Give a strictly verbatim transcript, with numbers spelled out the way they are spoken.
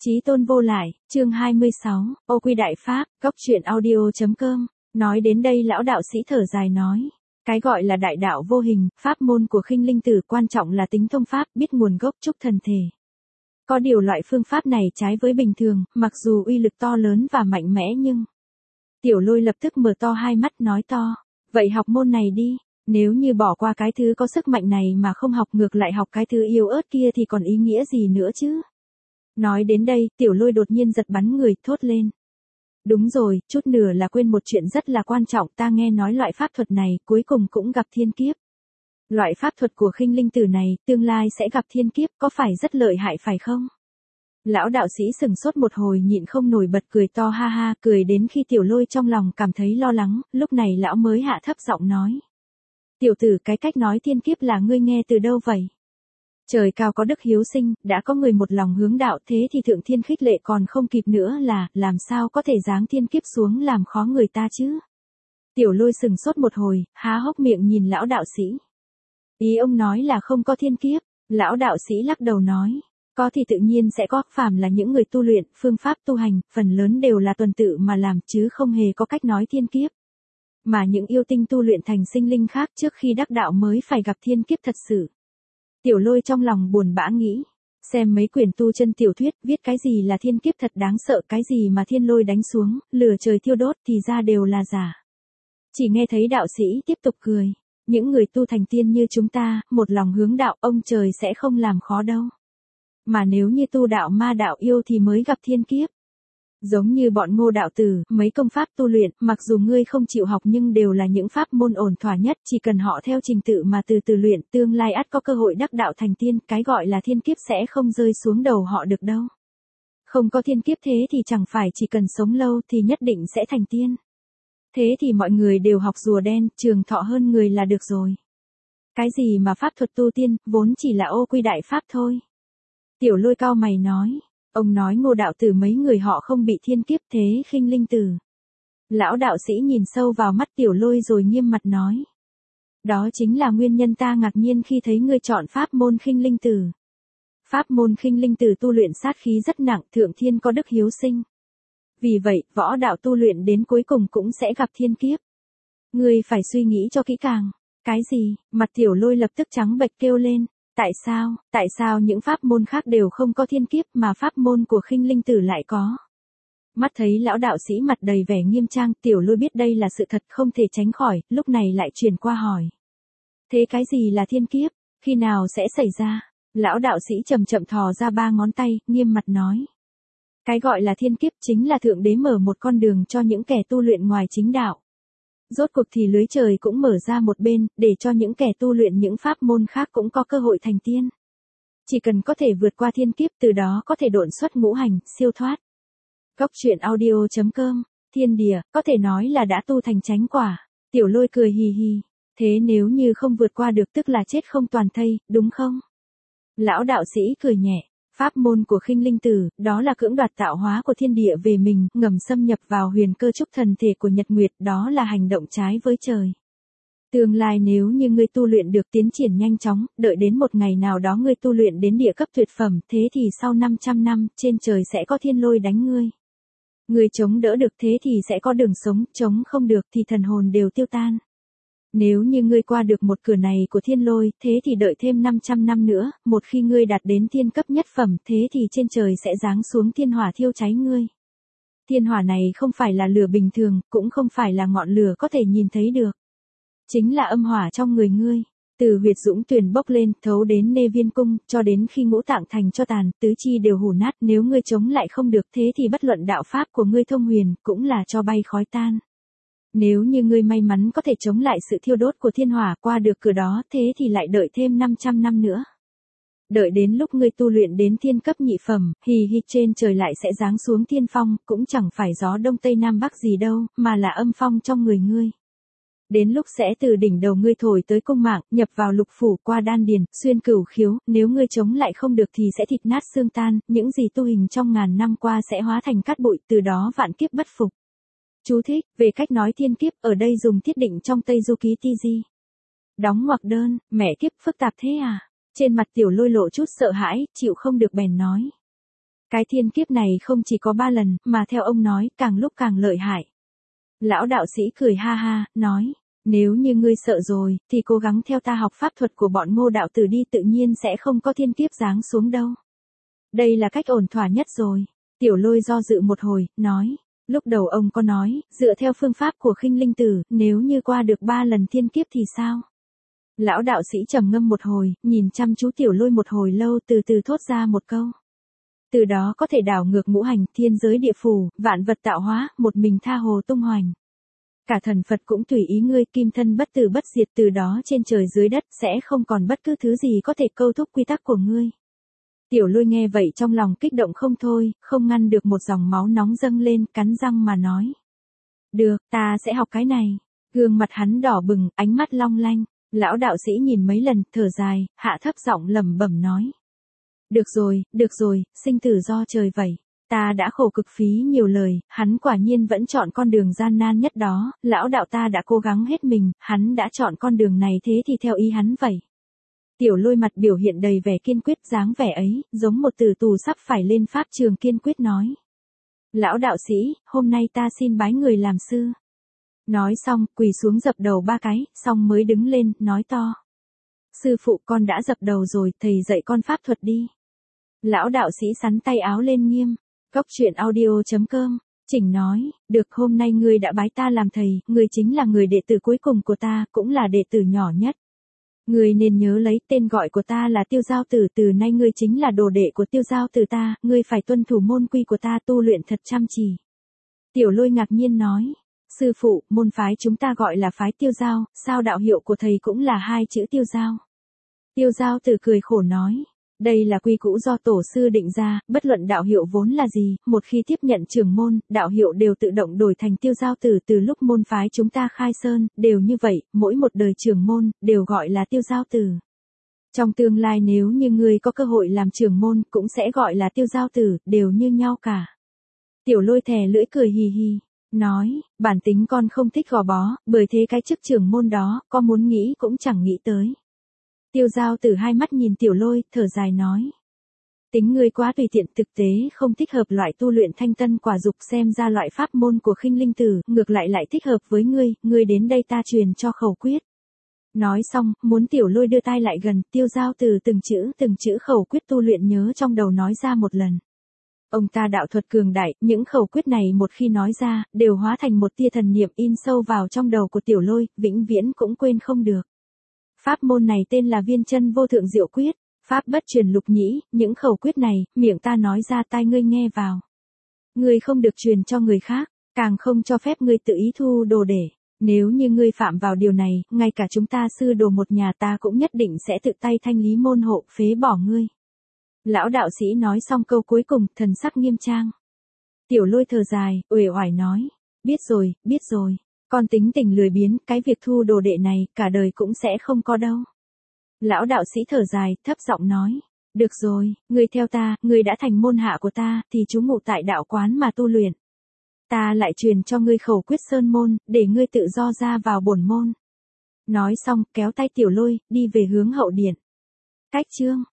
Chí tôn vô lại, chương hai mươi sáu, Ô Quy Đại Pháp, góc truyện audio.com. Nói đến đây lão đạo sĩ thở dài nói. Cái gọi là đại đạo vô hình, pháp môn của Khinh Linh Tử quan trọng là tính thông pháp, biết nguồn gốc trúc thần thể. Có điều loại phương pháp này trái với bình thường, mặc dù uy lực to lớn và mạnh mẽ nhưng... Tiểu Lôi lập tức mở to hai mắt nói to. Vậy học môn này đi, nếu như bỏ qua cái thứ có sức mạnh này mà không học ngược lại học cái thứ yếu ớt kia thì còn ý nghĩa gì nữa chứ? Nói đến đây, Tiểu Lôi đột nhiên giật bắn người, thốt lên. Đúng rồi, chút nửa là quên một chuyện rất là quan trọng, ta nghe nói loại pháp thuật này cuối cùng cũng gặp thiên kiếp. Loại pháp thuật của Khinh Linh Tử này, tương lai sẽ gặp thiên kiếp, có phải rất lợi hại phải không? Lão đạo sĩ sừng sốt một hồi nhịn không nổi bật cười to ha ha, cười đến khi Tiểu Lôi trong lòng cảm thấy lo lắng, lúc này lão mới hạ thấp giọng nói. Tiểu tử, cái cách nói thiên kiếp là ngươi nghe từ đâu vậy? Trời cao có đức hiếu sinh, đã có người một lòng hướng đạo, thế thì thượng thiên khích lệ còn không kịp nữa là, làm sao có thể giáng thiên kiếp xuống làm khó người ta chứ? Tiểu Lôi sừng sốt một hồi, há hốc miệng nhìn lão đạo sĩ. Ý ông nói là không có thiên kiếp, lão đạo sĩ lắc đầu nói. Có thì tự nhiên sẽ có, phàm là những người tu luyện, phương pháp tu hành, phần lớn đều là tuần tự mà làm chứ không hề có cách nói thiên kiếp. Mà những yêu tinh tu luyện thành sinh linh khác trước khi đắc đạo mới phải gặp thiên kiếp thật sự. Tiểu Lôi trong lòng buồn bã nghĩ, xem mấy quyển tu chân tiểu thuyết, viết cái gì là thiên kiếp thật đáng sợ, cái gì mà thiên lôi đánh xuống, lửa trời thiêu đốt thì ra đều là giả. Chỉ nghe thấy đạo sĩ tiếp tục cười, những người tu thành tiên như chúng ta, một lòng hướng đạo, ông trời sẽ không làm khó đâu. Mà nếu như tu đạo ma đạo yêu thì mới gặp thiên kiếp. Giống như bọn Ngô đạo tử, mấy công pháp tu luyện, mặc dù ngươi không chịu học nhưng đều là những pháp môn ổn thỏa nhất, chỉ cần họ theo trình tự mà từ từ luyện, tương lai ắt có cơ hội đắc đạo thành tiên, cái gọi là thiên kiếp sẽ không rơi xuống đầu họ được đâu. Không có thiên kiếp thế thì chẳng phải chỉ cần sống lâu thì nhất định sẽ thành tiên. Thế thì mọi người đều học rùa đen, trường thọ hơn người là được rồi. Cái gì mà pháp thuật tu tiên, vốn chỉ là ô quy đại pháp thôi. Tiểu Lôi cao mày nói. Ông nói Ngô đạo tử mấy người họ không bị thiên kiếp thế Khinh Linh Tử. Lão đạo sĩ nhìn sâu vào mắt Tiểu Lôi rồi nghiêm mặt nói. Đó chính là nguyên nhân ta ngạc nhiên khi thấy ngươi chọn pháp môn Khinh Linh Tử. Pháp môn Khinh Linh Tử tu luyện sát khí rất nặng, thượng thiên có đức hiếu sinh. Vì vậy, võ đạo tu luyện đến cuối cùng cũng sẽ gặp thiên kiếp. Ngươi phải suy nghĩ cho kỹ càng. Cái gì? Mặt Tiểu Lôi lập tức trắng bệch kêu lên. Tại sao, tại sao những pháp môn khác đều không có thiên kiếp mà pháp môn của Khinh Linh Tử lại có? Mắt thấy lão đạo sĩ mặt đầy vẻ nghiêm trang, Tiểu Lôi biết đây là sự thật không thể tránh khỏi, lúc này lại truyền qua hỏi. Thế cái gì là thiên kiếp, khi nào sẽ xảy ra? Lão đạo sĩ chậm chậm thò ra ba ngón tay, nghiêm mặt nói. Cái gọi là thiên kiếp chính là Thượng Đế mở một con đường cho những kẻ tu luyện ngoài chính đạo. Rốt cuộc thì lưới trời cũng mở ra một bên, để cho những kẻ tu luyện những pháp môn khác cũng có cơ hội thành tiên. Chỉ cần có thể vượt qua thiên kiếp, từ đó có thể độn xuất ngũ hành, siêu thoát. Góc truyện audio.com, thiên địa, có thể nói là đã tu thành chánh quả. Tiểu Lôi cười hì hì. Thế nếu như không vượt qua được tức là chết không toàn thây, đúng không? Lão đạo sĩ cười nhẹ. Pháp môn của Khinh Linh Tử, đó là cưỡng đoạt tạo hóa của thiên địa về mình, ngầm xâm nhập vào huyền cơ trúc thần thể của Nhật Nguyệt, đó là hành động trái với trời. Tương lai nếu như ngươi tu luyện được tiến triển nhanh chóng, đợi đến một ngày nào đó ngươi tu luyện đến địa cấp tuyệt phẩm, thế thì sau năm trăm năm, trên trời sẽ có thiên lôi đánh ngươi. Ngươi chống đỡ được thế thì sẽ có đường sống, chống không được thì thần hồn đều tiêu tan. Nếu như ngươi qua được một cửa này của thiên lôi, thế thì đợi thêm năm trăm năm nữa, một khi ngươi đạt đến thiên cấp nhất phẩm, thế thì trên trời sẽ giáng xuống thiên hỏa thiêu cháy ngươi. Thiên hỏa này không phải là lửa bình thường, cũng không phải là ngọn lửa có thể nhìn thấy được. Chính là âm hỏa trong người ngươi, từ huyệt dũng tuyền bốc lên, thấu đến nê viên cung, cho đến khi ngũ tạng thành cho tàn, tứ chi đều hủ nát, nếu ngươi chống lại không được thế thì bất luận đạo pháp của ngươi thông huyền, cũng là cho bay khói tan. Nếu như ngươi may mắn có thể chống lại sự thiêu đốt của thiên hỏa qua được cửa đó, thế thì lại đợi thêm năm trăm năm nữa. Đợi đến lúc ngươi tu luyện đến thiên cấp nhị phẩm, hì hì trên trời lại sẽ giáng xuống thiên phong, cũng chẳng phải gió đông tây nam bắc gì đâu, mà là âm phong trong người ngươi. Đến lúc sẽ từ đỉnh đầu ngươi thổi tới cung mạng, nhập vào lục phủ, qua đan điền, xuyên cửu khiếu, nếu ngươi chống lại không được thì sẽ thịt nát xương tan, những gì tu hình trong ngàn năm qua sẽ hóa thành cát bụi, từ đó vạn kiếp bất phục. Chú thích, về cách nói thiên kiếp, ở đây dùng thiết định trong Tây Du Ký Ti Di. Đóng ngoặc đơn, mẹ kiếp phức tạp thế à? Trên mặt Tiểu Lôi lộ chút sợ hãi, chịu không được bèn nói. Cái thiên kiếp này không chỉ có ba lần, mà theo ông nói, càng lúc càng lợi hại. Lão đạo sĩ cười ha ha, nói, nếu như ngươi sợ rồi, thì cố gắng theo ta học pháp thuật của bọn Ngô đạo tử đi, tự nhiên sẽ không có thiên kiếp giáng xuống đâu. Đây là cách ổn thỏa nhất rồi. Tiểu Lôi do dự một hồi, nói, lúc đầu ông có nói, dựa theo phương pháp của Khinh Linh Tử, nếu như qua được ba lần thiên kiếp thì sao? Lão đạo sĩ trầm ngâm một hồi, nhìn chăm chú Tiểu Lôi một hồi lâu, từ từ thốt ra một câu. Từ đó có thể đảo ngược ngũ hành, thiên giới địa phủ, vạn vật tạo hóa, một mình tha hồ tung hoành. Cả thần Phật cũng tùy ý ngươi, kim thân bất tử bất diệt, từ đó trên trời dưới đất sẽ không còn bất cứ thứ gì có thể câu thúc quy tắc của ngươi. Tiểu Lôi nghe vậy trong lòng kích động không thôi, không ngăn được một dòng máu nóng dâng lên, cắn răng mà nói. Được, ta sẽ học cái này. Gương mặt hắn đỏ bừng, ánh mắt long lanh. Lão đạo sĩ nhìn mấy lần, thở dài, hạ thấp giọng lẩm bẩm nói. Được rồi, được rồi, sinh tử do trời vậy. Ta đã khổ cực phí nhiều lời, hắn quả nhiên vẫn chọn con đường gian nan nhất đó, lão đạo ta đã cố gắng hết mình, hắn đã chọn con đường này, thế thì theo ý hắn vậy. Tiểu Lôi mặt biểu hiện đầy vẻ kiên quyết, dáng vẻ ấy, giống một tử tù sắp phải lên pháp trường, kiên quyết nói. Lão đạo sĩ, hôm nay ta xin bái người làm sư. Nói xong, quỳ xuống dập đầu ba cái, xong mới đứng lên, nói to. Sư phụ, con đã dập đầu rồi, thầy dạy con pháp thuật đi. Lão đạo sĩ sắn tay áo lên nghiêm. Cốc truyện audio chấm com, Chỉnh nói, được, hôm nay ngươi đã bái ta làm thầy, ngươi chính là người đệ tử cuối cùng của ta, cũng là đệ tử nhỏ nhất. Ngươi nên nhớ lấy, tên gọi của ta là Tiêu Giao Tử, từ nay ngươi chính là đồ đệ của Tiêu Giao Tử ta, ngươi phải tuân thủ môn quy của ta, tu luyện thật chăm chỉ. Tiểu Lôi ngạc nhiên nói, sư phụ, môn phái chúng ta gọi là phái Tiêu Giao, sao đạo hiệu của thầy cũng là hai chữ Tiêu Giao? Tiêu Giao Tử cười khổ nói. Đây là quy cũ do tổ sư định ra, bất luận đạo hiệu vốn là gì, một khi tiếp nhận trưởng môn, đạo hiệu đều tự động đổi thành Tiêu Giao Tử, từ lúc môn phái chúng ta khai sơn, đều như vậy, mỗi một đời trưởng môn, đều gọi là Tiêu Giao Tử. Trong tương lai nếu như ngươi có cơ hội làm trưởng môn, cũng sẽ gọi là Tiêu Giao Tử, đều như nhau cả. Tiểu Lôi thè lưỡi cười hì hì, nói, bản tính con không thích gò bó, bởi thế cái chức trưởng môn đó, có muốn nghĩ cũng chẳng nghĩ tới. Tiêu Giao Tử hai mắt nhìn Tiểu Lôi, thở dài nói. Tính ngươi quá tùy tiện, thực tế không thích hợp loại tu luyện thanh tân quả dục, xem ra loại pháp môn của Khinh Linh Tử, ngược lại lại thích hợp với ngươi, ngươi đến đây ta truyền cho khẩu quyết. Nói xong, muốn Tiểu Lôi đưa tai lại gần, Tiêu Giao Tử từng chữ từng chữ khẩu quyết tu luyện nhớ trong đầu nói ra một lần. Ông ta đạo thuật cường đại, những khẩu quyết này một khi nói ra, đều hóa thành một tia thần niệm in sâu vào trong đầu của Tiểu Lôi, vĩnh viễn cũng quên không được. Pháp môn này tên là Viên Chân Vô Thượng Diệu Quyết, pháp bất truyền lục nhĩ, những khẩu quyết này, miệng ta nói ra tai ngươi nghe vào. Ngươi không được truyền cho người khác, càng không cho phép ngươi tự ý thu đồ để. Nếu như ngươi phạm vào điều này, ngay cả chúng ta sư đồ một nhà ta cũng nhất định sẽ tự tay thanh lý môn hộ, phế bỏ ngươi. Lão đạo sĩ nói xong câu cuối cùng, thần sắc nghiêm trang. Tiểu Lôi thở dài, uể oải nói, biết rồi, biết rồi. Con tính tình lười biếng, cái việc thu đồ đệ này, cả đời cũng sẽ không có đâu. Lão đạo sĩ thở dài, thấp giọng nói. Được rồi, ngươi theo ta, ngươi đã thành môn hạ của ta, thì trú ngụ tại đạo quán mà tu luyện. Ta lại truyền cho ngươi khẩu quyết sơn môn, để ngươi tự do ra vào bổn môn. Nói xong, kéo tay Tiểu Lôi, đi về hướng hậu điện. Cách chương.